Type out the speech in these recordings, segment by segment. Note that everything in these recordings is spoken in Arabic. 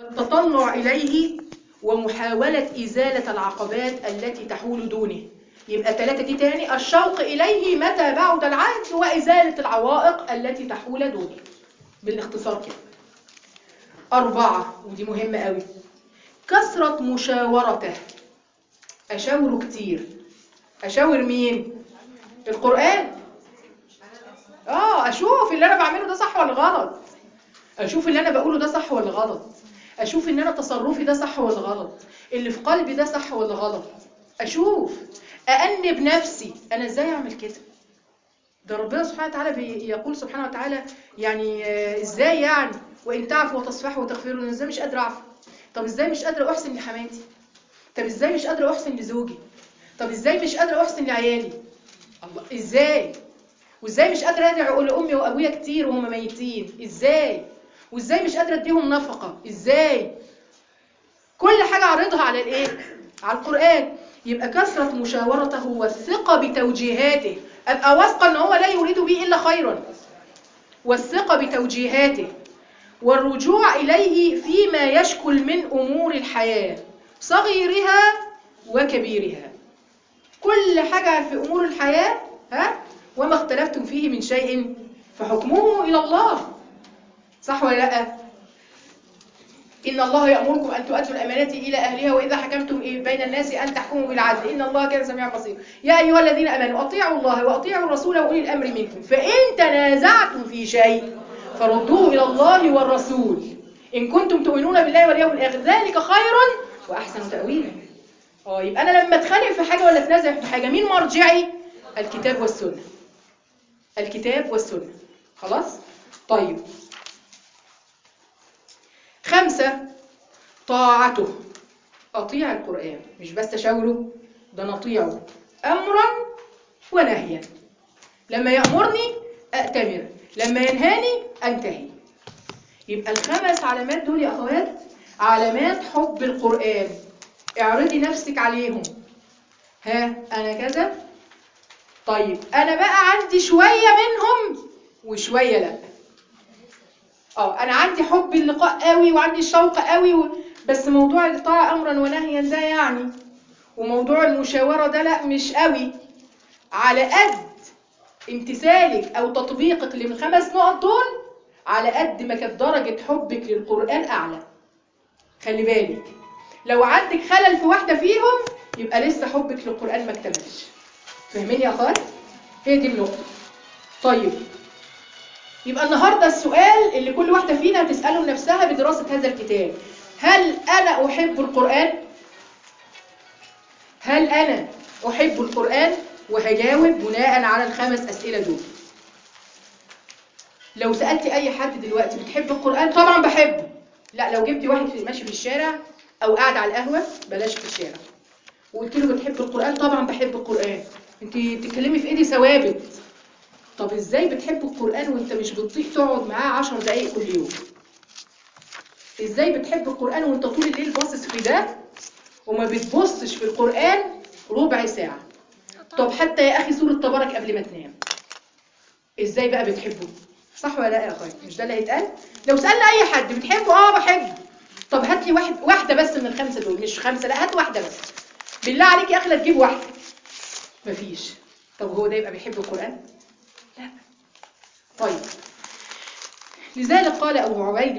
التطلع إليه ومحاولة إزالة العقبات التي تحول دونه. يبقى 3 دي تاني: الشوق إليه متى بعد العهد، وإزالة العوائق التي تحول دونه. بالاختصار كده. 4 ودي مهمة قوي: كثرة مشاورته. أشاوره كتير. أشاور مين؟ القرآن. أشوف اللي أنا بعمله ده صح ولا غلط، أشوف اللي أنا بقوله ده صح ولا غلط، أشوف إن أنا تصرفي ده صح ولا غلط، اللي في قلبي ده صح ولا غلط، أشوف أأنب نفسي أنا إزاي أعمل كده. ده ربنا سبحانه وتعالى يقول سبحانه وتعالى يعني إزاي يعني وإن تعفوا وتصفحوا وتغفروا. أنا إزاي مش قادرة أعفو؟ طب إزاي مش قادرة أحسن لحماتي؟ طب إزاي مش قادرة أحسن لزوجي؟ طب إزاي مش قادرة أحسن لعيالي؟ الله، إزاي؟ وإزاي مش قادرة أدعو لأمي وأبويا كتير وهم ميتين؟ إزاي؟ وإزاي مش قادرة أديهم نفقة؟ إزاي؟ كل حاجة عرضها على الإيه؟ على القرآن. يبقى كثرة مشاورته والثقة بتوجيهاته، أبقى واثقة إن هو لا يريد بي إلا خيرا، والثقة بتوجيهاته، والرجوع إليه فيما يشكل من أمور الحياة صغيرها وكبيرها. كل حاجة في أمور الحياة وما اختلفتم فيه من شيء فحكمه إلى الله. صح ولا لأ؟ إن الله يأمركم أن تؤدوا الأمانات إلى أهلها وإذا حكمتم بين الناس أن تحكموا بالعدل إن الله كان سميعا بصيرا. يا أيها الذين آمنوا أطيعوا الله وأطيعوا الرسول وأولي الأمر منكم فإن تنازعتم في شيء فردوه إلى الله والرسول إن كنتم تؤمنون بالله واليوم الآخر ذلك خير وأحسن تأويلا. يبقى أنا لما أتخانق في حاجة ولا أتنازع في حاجة مين مرجعي؟ الكتاب والسنة. الكتاب والسنة. خلاص؟ طيب. 5 طاعته. أطيع القرآن، مش بس أشاوره، ده نطيعه أمرا ونهيا. لما يأمرني أأتمر، لما ينهاني أنتهي. يبقى ال5 علامات دول يا أخوات علامات حب القرآن. اعرضي نفسك عليهم. أنا كذا. طيب أنا بقى عندي شوية منهم وشوية لأ. أنا عندي حب اللقاء قوي وعندي الشوق قوي بس موضوع الطاعة أمرا ونهيا ده يعني، وموضوع المشاورة ده لأ مش قوي. على قد امتثالك أو تطبيقك ل5 نقط دول على قد ما كانت درجة حبك للقرآن أعلى. خلي بالك لو عندك خلل في واحدة فيهم يبقى لسه حبك للقرآن ما اكتملش. فاهمين يا أخوات؟ هي دي النقطة. طيب يبقى النهاردة السؤال اللي كل واحدة فينا هتسأله لنفسها بدراسة هذا الكتاب: هل أنا أحب القرآن؟ هل أنا أحب القرآن؟ وهجاوب بناء على ال5 أسئلة دول. لو سألتي أي حد دلوقتي بتحب القرآن؟ طبعا بحبه. لا، لو جبتي واحد ماشي في الشارع أو قاعد على القهوة بلاش في الشارع وقلت له بتحب القرآن؟ طبعا بحب القرآن. انت بتتكلمي في ايه؟ دي ثوابت. طب ازاي بتحب القرآن وانت مش بتطيق تقعد معاه 10 دقايق كل يوم؟ ازاي بتحب القرآن وانت طول الليل باصص في ده وما بتبصش في القرآن ربع ساعة؟ طب حتى يا اخي سورة تبارك قبل ما تنام. ازاي بقى بتحبه؟ صح ولا لا يا اخويا؟ مش ده اللي هيتقال؟ لو سألنا اي حد بتحبه؟ بحبه. طب هات لي واحدة بس من ال5 دول، مش 5، لا هات واحدة بس. بالله عليك يا اخي لا تجيب واحدة. مفيش. طب هو ده يبقى بيحب القرآن؟ لا. طيب لذلك قال أبو عبيد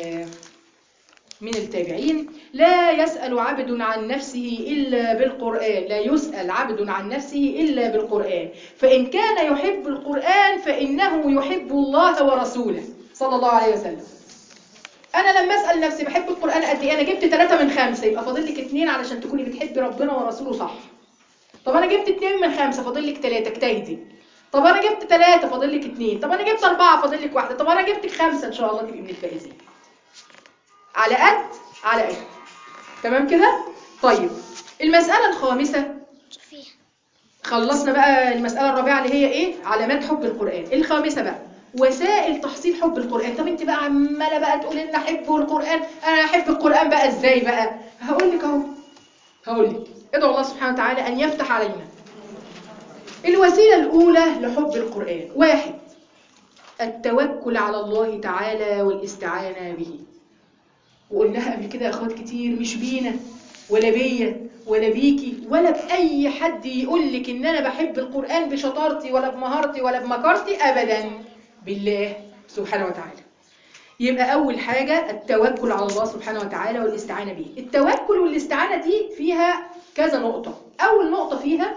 من التابعين: لا يسأل عبد عن نفسه إلا بالقرآن، لا يسأل عبد عن نفسه إلا بالقرآن، فإن كان يحب القرآن فإنه يحب الله ورسوله صلى الله عليه وسلم. أنا لما أسأل نفسي بحب القرآن قد إيه؟ أنا جبت 3 من 5، يبقى فاضل لك 2 علشان تكوني بتحبي ربنا ورسوله صح. طب أنا جبت 2 من 5 فاضل لك 3، اجتهدي. طب أنا جبت 3 فاضل لك 2، طب أنا جبت 4 فاضل لك 1، طب أنا جبت 5 إن شاء الله تبقي من الفائزين. على قد. تمام كده؟ طيب المسألة الخامسة، خلصنا بقى المسألة الرابعة اللي هي إيه؟ علامات حب القرآن. الخامسة بقى وسائل تحصيل حب القرآن. طب أنت بقى عمالة بقى تقولي لنا حب القرآن، أنا أحب القرآن بقى إزاي بقى؟ هقول لك أهو. ادعو الله سبحانه وتعالى أن يفتح علينا. الوسيلة الأولى لحب القرآن: 1 التوكل على الله تعالى والاستعانة به. وقلناها قبل كده يا اخوات كتير، مش بينا ولا بيا ولا بيكي ولا بأي حد يقول لك ان انا بحب القرآن بشطارتي ولا بمهارتي ولا بمكارتي، ابدا، بالله سبحانه وتعالى. يبقى اول حاجة التوكل على الله سبحانه وتعالى والاستعانة به. التوكل والاستعانة دي فيها كذا نقطة. اول نقطة فيها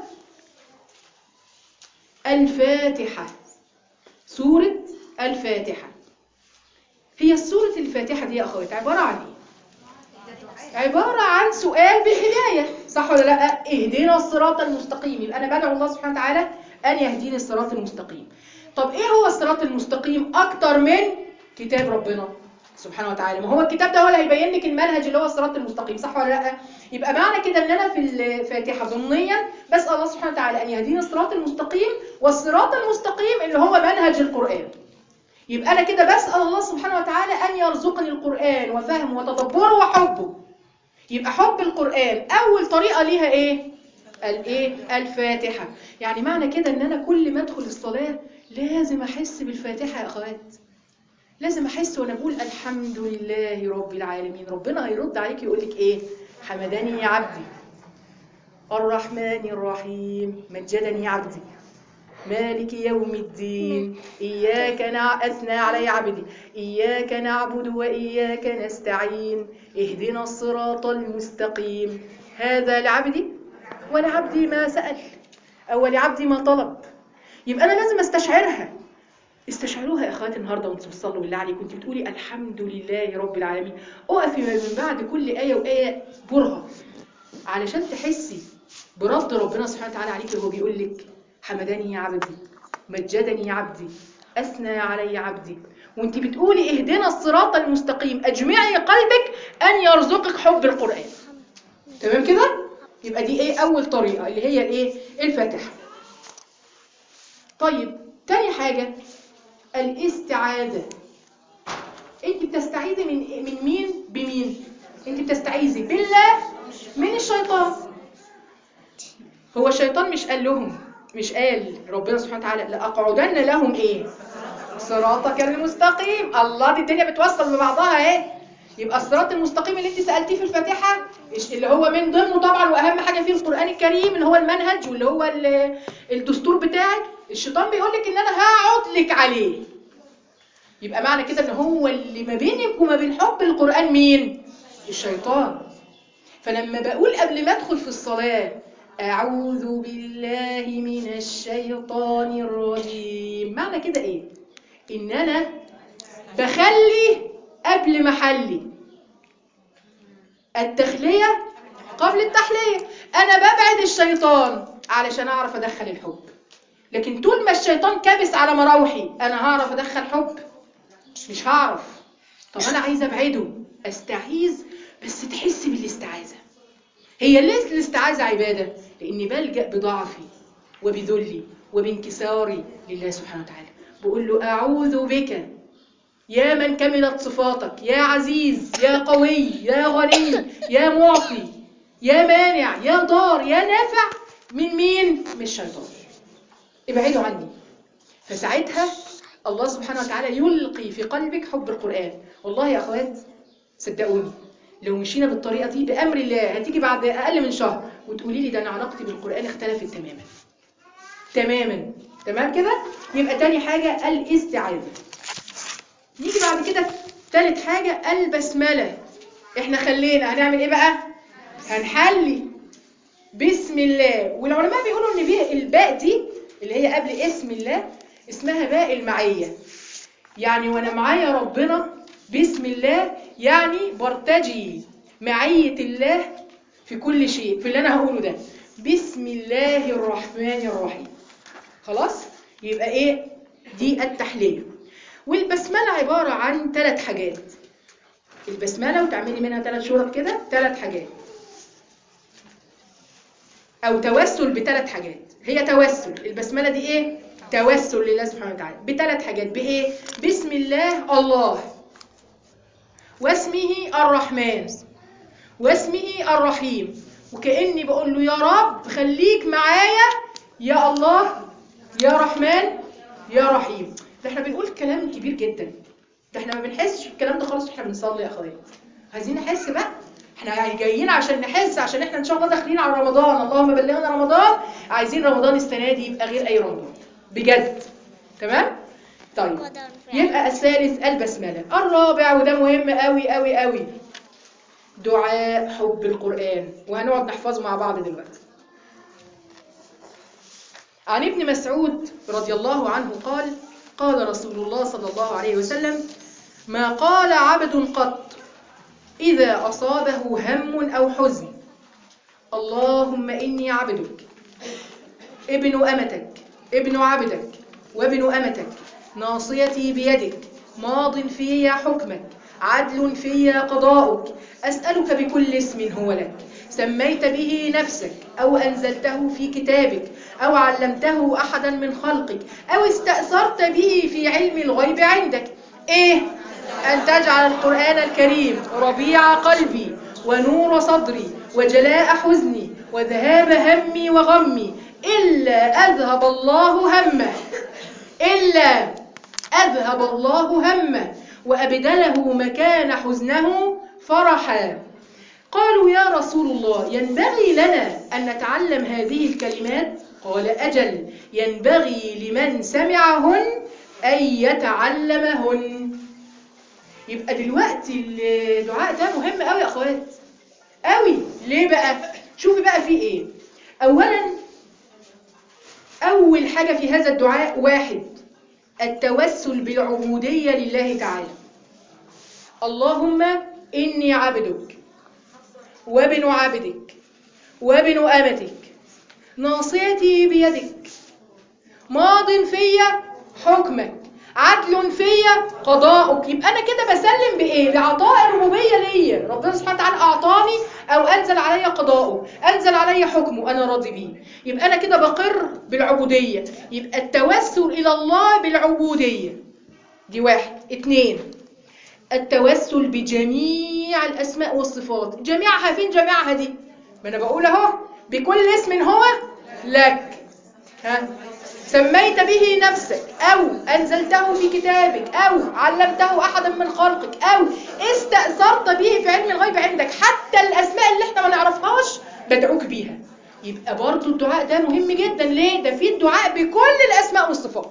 الفاتحة، سورة الفاتحة. هي سورة الفاتحة دي يا اخوات عبارة عن ايه؟ عبارة عن سؤال بالهداية، صح ولا لا؟ اهدنا الصراط المستقيم. يبقى انا بدعو الله سبحانه وتعالى ان يهديني الصراط المستقيم. طب ايه هو الصراط المستقيم اكتر من كتاب ربنا سبحانه وتعالى؟ ما هو الكتاب ده هو اللي هيبين لك المنهج اللي هو الصراط المستقيم، صح ولا لا؟ يبقى معنى كده ان انا في الفاتحة ضمنيا بسأل الله سبحانه وتعالى ان يهديني الصراط المستقيم، والصراط المستقيم اللي هو منهج القرآن. يبقى انا كده بسأل الله سبحانه وتعالى ان يرزقني القرآن وفهمه وتدبره وحبه. يبقى حب القرآن أول طريقة ليها إيه؟ الفاتحة. يعني معنى كده إن أنا كل ما أدخل الصلاة لازم أحس بالفاتحة يا أخوات. لازم أحس وأنا بقول الحمد لله رب العالمين. ربنا هيرد عليك يقول لك إيه؟ حمدني يا عبدي، الرحمن الرحيم مجدني عبدي، مالك يوم الدين إياك أثنى علي عبدي، إياك نعبد وإياك نستعين، اهدنا الصراط المستقيم. هذا لعبدي ولعبدي ما سأل، أو لعبدي ما طلب. يبقى أنا لازم استشعرها. استشعروها يا أخواتي النهاردة وانتم بتصلوا بالله عليكم، كنت بتقولي الحمد لله رب العالمين. اقفي من بعد كل آية وآية برهة علشان تحسي برد ربنا سبحانه وتعالى عليك وهو بيقول لك حمدني يا عبدي، مجدني يا عبدي، أثنى علي عبدي. وانت بتقولي اهدنا الصراط المستقيم، اجمعي قلبك أن يرزقك حب القرآن. تمام كده؟ يبقى دي ايه أول طريقة اللي هي الايه؟ الفاتحة. طيب تاني حاجة الاستعاذة. انت بتستعيذي من مين بمين؟ انت بتستعيذي بالله من الشيطان. هو الشيطان مش قال لهم، مش قال ربنا سبحانه وتعالى لأقعدن لهم ايه؟ صراطك المستقيم. الله، دي الدنيا بتوصل ببعضها اهي. يبقى الصراط المستقيم اللي انت سألتيه في الفاتحة اللي هو من ضمنه طبعا واهم حاجة فيه القرآن الكريم اللي هو المنهج واللي هو الدستور بتاعك، الشيطان بيقول لك ان انا هقعد لك عليه. يبقى معنى كده ان هو اللي ما بينك وما بين حب القرآن مين؟ الشيطان. فلما بقول قبل ما ادخل في الصلاة أعوذ بالله من الشيطان الرجيم، معنى كده إيه؟ إن أنا بخلي قبل محلي التخلية قبل التحلية. أنا ببعد الشيطان علشان أعرف أدخل الحب. لكن طول ما الشيطان كابس على مراوحي أنا هعرف أدخل حب؟ مش هعرف. طب أنا عايزة أبعده، أستعيذ، بس تحس بالاستعاذة. هي ليس الاستعاذة عبادة؟ لأني بلجأ بضعفي وبذلي وبانكساري لله سبحانه وتعالى. بقول له أعوذ بك يا من كملت صفاتك، يا عزيز يا قوي يا غني يا معطي يا مانع يا ضار يا نافع. من مين؟ من الشيطان. ابعدوا عني. فساعتها الله سبحانه وتعالى يلقي في قلبك حب القرآن. والله يا أخوات صدقوني لو مشينا بالطريقة دي بأمر الله هتيجي بعد أقل من شهر وتقولي لي ده أنا علاقتي بالقرآن اختلفت تماما تماما. تمام كده؟ يبقى تاني حاجة الاستعاذة. نيجي بعد كده تالت حاجة البسملة. احنا خلينا هنعمل ايه بقى؟ هنحلي بسم الله. والعلماء بيقولوا ان الباء دي اللي هي قبل اسم الله اسمها باء المعية. يعني وانا معايا ربنا بسم الله يعني برتجي معية الله في كل شيء في اللي انا هقوله ده. بسم الله الرحمن الرحيم. خلاص؟ يبقى ايه؟ دي التحلية. والبسملة عبارة عن 3 حاجات. البسملة وتعملي منها 3 شرط كده، 3 حاجات او توسل ب3 حاجات. هي توسل البسملة دي ايه؟ توسل لله سبحانه وتعالى ب3 حاجات. بايه؟ بسم الله الله، واسمه الرحمن، واسمه الرحيم. وكأني بقول له يا رب خليك معايا يا الله يا رحمن يا رحيم. ده احنا بنقول كلام كبير جدا، ده احنا ما بنحسش بالكلام ده خالص واحنا بنصلي يا اخوات. عايزين نحس بقى، احنا جايين عشان نحس، عشان احنا ان شاء الله داخلين على رمضان، اللهم بلغنا رمضان. عايزين رمضان السنه دي يبقى غير اي رمضان بجد. تمام؟ طيب يبقى الثالث البسمله. الرابع وده مهم قوي قوي قوي، دعاء حب القرآن، وهنقعد نحفظه مع بعض دلوقتي. عن ابن مسعود رضي الله عنه قال: قال رسول الله صلى الله عليه وسلم: ما قال عبد قط إذا أصابه هم أو حزن: اللهم إني عبدك ابن أمتك ابن عبدك وابن أمتك، ناصيتي بيدك، ماض في حكمك، عدل في قضاؤك، أسألك بكل اسم هو لك سميت به نفسك أو أنزلته في كتابك أو علمته أحدا من خلقك أو استأثرت به في علم الغيب عندك. إيه؟ أن تجعل القرآن الكريم ربيع قلبي ونور صدري وجلاء حزني وذهاب همي وغمي، إلا أذهب الله همه، إلا أذهب الله همه وأبدله مكان حزنه فرحا. قالوا: يا رسول الله، ينبغي لنا أن نتعلم هذه الكلمات؟ قال: أجل، ينبغي لمن سمعهن أن يتعلمهن. يبقى دلوقتي الدعاء ده مهم قوي يا أخوات، قوي. ليه بقى؟ شوفي بقى فيه إيه. أولا، أول حاجة في هذا الدعاء: واحد، التوسل بالعبودية لله تعالى. اللهم إني عبدك وابن عبدك وابن أمتك، ناصيتي بيدك، ماض فيا حكمك، عدل فيا قضاؤك. يبقى أنا كده بسلم بإيه؟ بعطاء الربوبية ليا. ربنا سبحانه وتعالى أعطاني أو أنزل علي قضاؤه، أنزل علي حكمه، أنا راضي بيه. يبقى أنا كده بقر بالعبودية. يبقى التوسل إلى الله بالعبودية دي واحد. اتنين، التوسل بجميع الأسماء والصفات. جميعها فين جميعها دي؟ ما أنا بقول أهو: بكل اسم هو لك سميت به نفسك أو أنزلته في كتابك أو علمته أحدا من خلقك أو استأثرت به في علم الغيب عندك. حتى الأسماء اللي احنا ما نعرفهاش بدعوك بيها. يبقى برضو الدعاء ده مهم جدا. ليه؟ ده فيه الدعاء بكل الأسماء والصفات.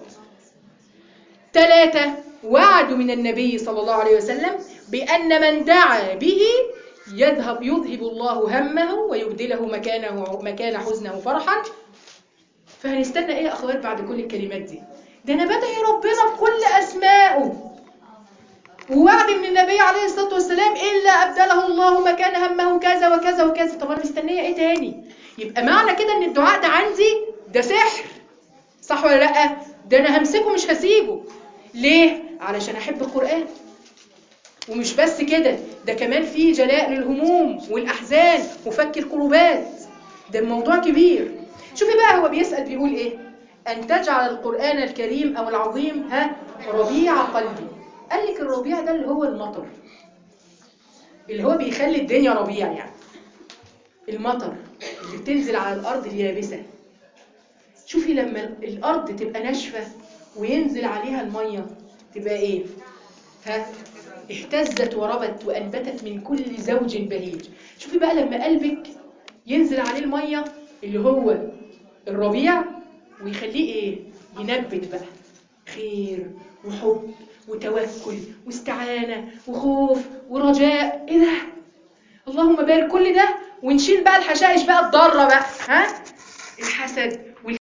3، وعد من النبي صلى الله عليه وسلم بأن من دعا به يذهب الله همه ويبدله مكان حزنه فرحا. فهنستنى ايه يا اخوات بعد كل الكلمات دي؟ ده انا بدعي ربنا بكل اسمائه. ووعد من النبي عليه الصلاه والسلام: الا ابدله الله مكان همه كذا وكذا وكذا. طب انا مستنيه ايه تاني؟ يبقى معنى كده ان الدعاء ده عندي ده سحر، صح ولا لا؟ ده انا همسكه مش هسيبه. ليه؟ علشان احب القرآن. ومش بس كده، ده كمان فيه جلاء للهموم والاحزان وفك الكروبات. ده الموضوع كبير. شوفي بقى هو بيسأل بيقول ايه: ان تجعل القرآن الكريم او العظيم ربيع قلبي. قال لك الربيع ده اللي هو المطر، اللي هو بيخلي الدنيا ربيع. يعني المطر اللي بتنزل على الارض اليابسة. شوفي لما الارض تبقى ناشفة وينزل عليها المية تبقى ايه؟ اهتزت وربت وأنبتت من كل زوج بهيج. شوفي بقى لما قلبك ينزل عليه المية اللي هو الربيع ويخليه ايه؟ ينبت بقى خير وحب وتوكل واستعانة وخوف ورجاء. ايه ده؟ اللهم بارك كل ده. ونشيل بقى الحشائش بقى الضارة بقى، الحسد